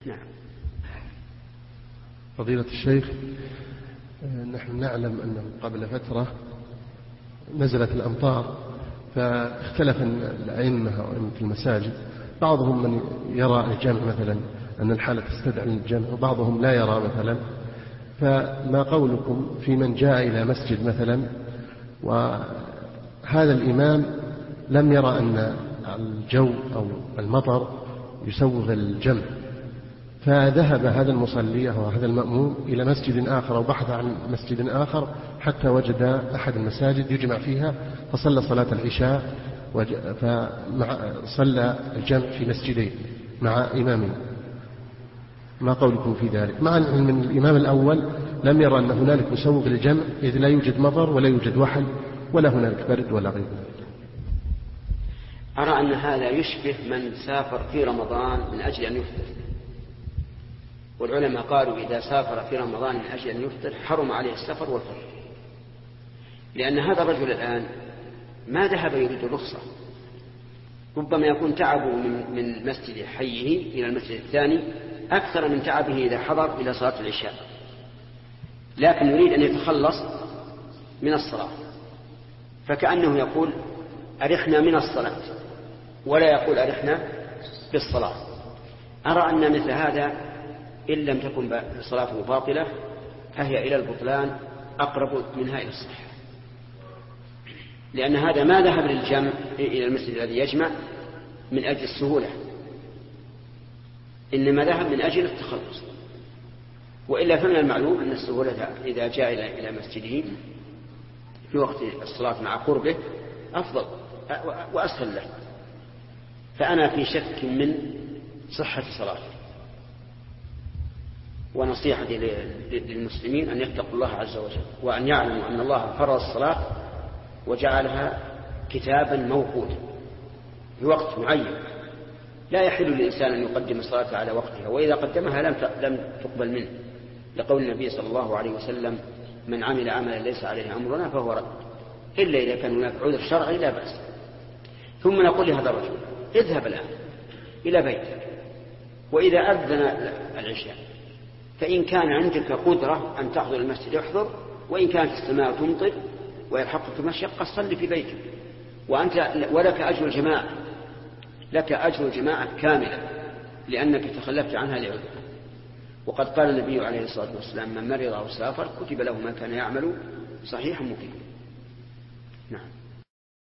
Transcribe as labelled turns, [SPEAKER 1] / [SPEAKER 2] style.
[SPEAKER 1] نعم.
[SPEAKER 2] فضيلة الشيخ، نحن نعلم أنه قبل فترة نزلت الأمطار، فاختلف الأئمة وأئمة المساجد، بعضهم من يرى الجمع مثلا أن الحالة تستدعي الجمع، وبعضهم لا يرى مثلا. فما قولكم في من جاء إلى مسجد مثلا وهذا الإمام لم يرى أن الجو أو المطر يسوغ الجمع، فذهب هذا المصلي أو هذا المأموم إلى مسجد آخر أو بحث عن مسجد آخر حتى وجد أحد المساجد يجمع فيها، فصلى صلاة العشاء فصلى الجمع في مسجدين مع إمامين. ما قولكم في ذلك؟ مع أن الإمام الأول لم يرى أن هنالك مسوغ للجمع، إذ لا يوجد مطر ولا يوجد وحل ولا هنالك برد ولا غير ذلك.
[SPEAKER 1] أرى أن هذا يشبه من سافر في رمضان من أجل أن يفطر، والعلماء قالوا إذا سافر في رمضان من أجل أن يفطر حرم عليه السفر والفطر، لأن هذا الرجل الآن ما ذهب يريد الرخصة، ربما يكون تعبه من مسجد حيه إلى المسجد الثاني أكثر من تعبه إذا حضر إلى صلاة العشاء، لكن يريد أن يتخلص من الصلاة، فكأنه يقول أرحنا من الصلاة ولا يقول أرحنا بالصلاة. أرى أن مثل هذا إن لم تكن صلاته باطلة فهي إلى البطلان أقرب منها إلى الصحة، لأن هذا ما ذهب للجمع إلى المسجد الذي يجمع من أجل السهولة، إنما ذهب من أجل التخلص. وإلا فمن المعلوم أن السهولة إذا جاء إلى مسجده في وقت الصلاة مع قربه أفضل وأسهل له. فأنا في شك من صحة صلاته، ونصيحتي للمسلمين أن يتقوا الله عز وجل، وأن يعلموا أن الله فرض الصلاة وجعلها كتابا موقوتا في وقت معين، لا يحل للإنسان أن يقدم الصلاة على وقتها، وإذا قدمها لم تقبل منه، لقول النبي صلى الله عليه وسلم من عمل عملا ليس عليه أمرنا فهو رد، إلا إذا كان هناك عذر شرعي لا بأس. ثم نقول لهذا الرجل اذهب الآن إلى بيتك، وإذا أذن العشاء فإن كان عندك قدرة أن تحضر المسجد احضر، وإن كانت السماء تمطر ويلحقك مشقة صلي في بيتك، ولك أجر الجماعة، لك أجر الجماعة كاملة لأنك تخلفت عنها لعذر. وقد قال النبي عليه الصلاة والسلام من مرض أو سافر كتب له ما كان يعمل صحيحا مقيما. نعم.